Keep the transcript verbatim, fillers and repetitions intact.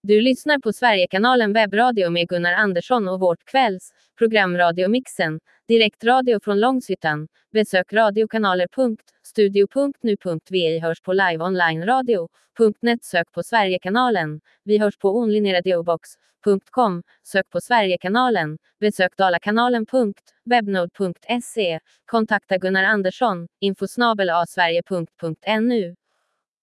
Du lyssnar på Sverigekanalen webbradio med Gunnar Andersson och vårt kvälls programradiomixen, direktradio från Långshyttan. Besök radiokanaler punkt studio punkt nu punkt vi hörs på live online radio punkt net. Sök på Sverigekanalen. Vi hörs på onlineradiobox punkt com. Sök på Sverigekanalen. Besök dalakanalen punkt webnode punkt se. Kontakta Gunnar Andersson, info snabel a sverige punkt nu.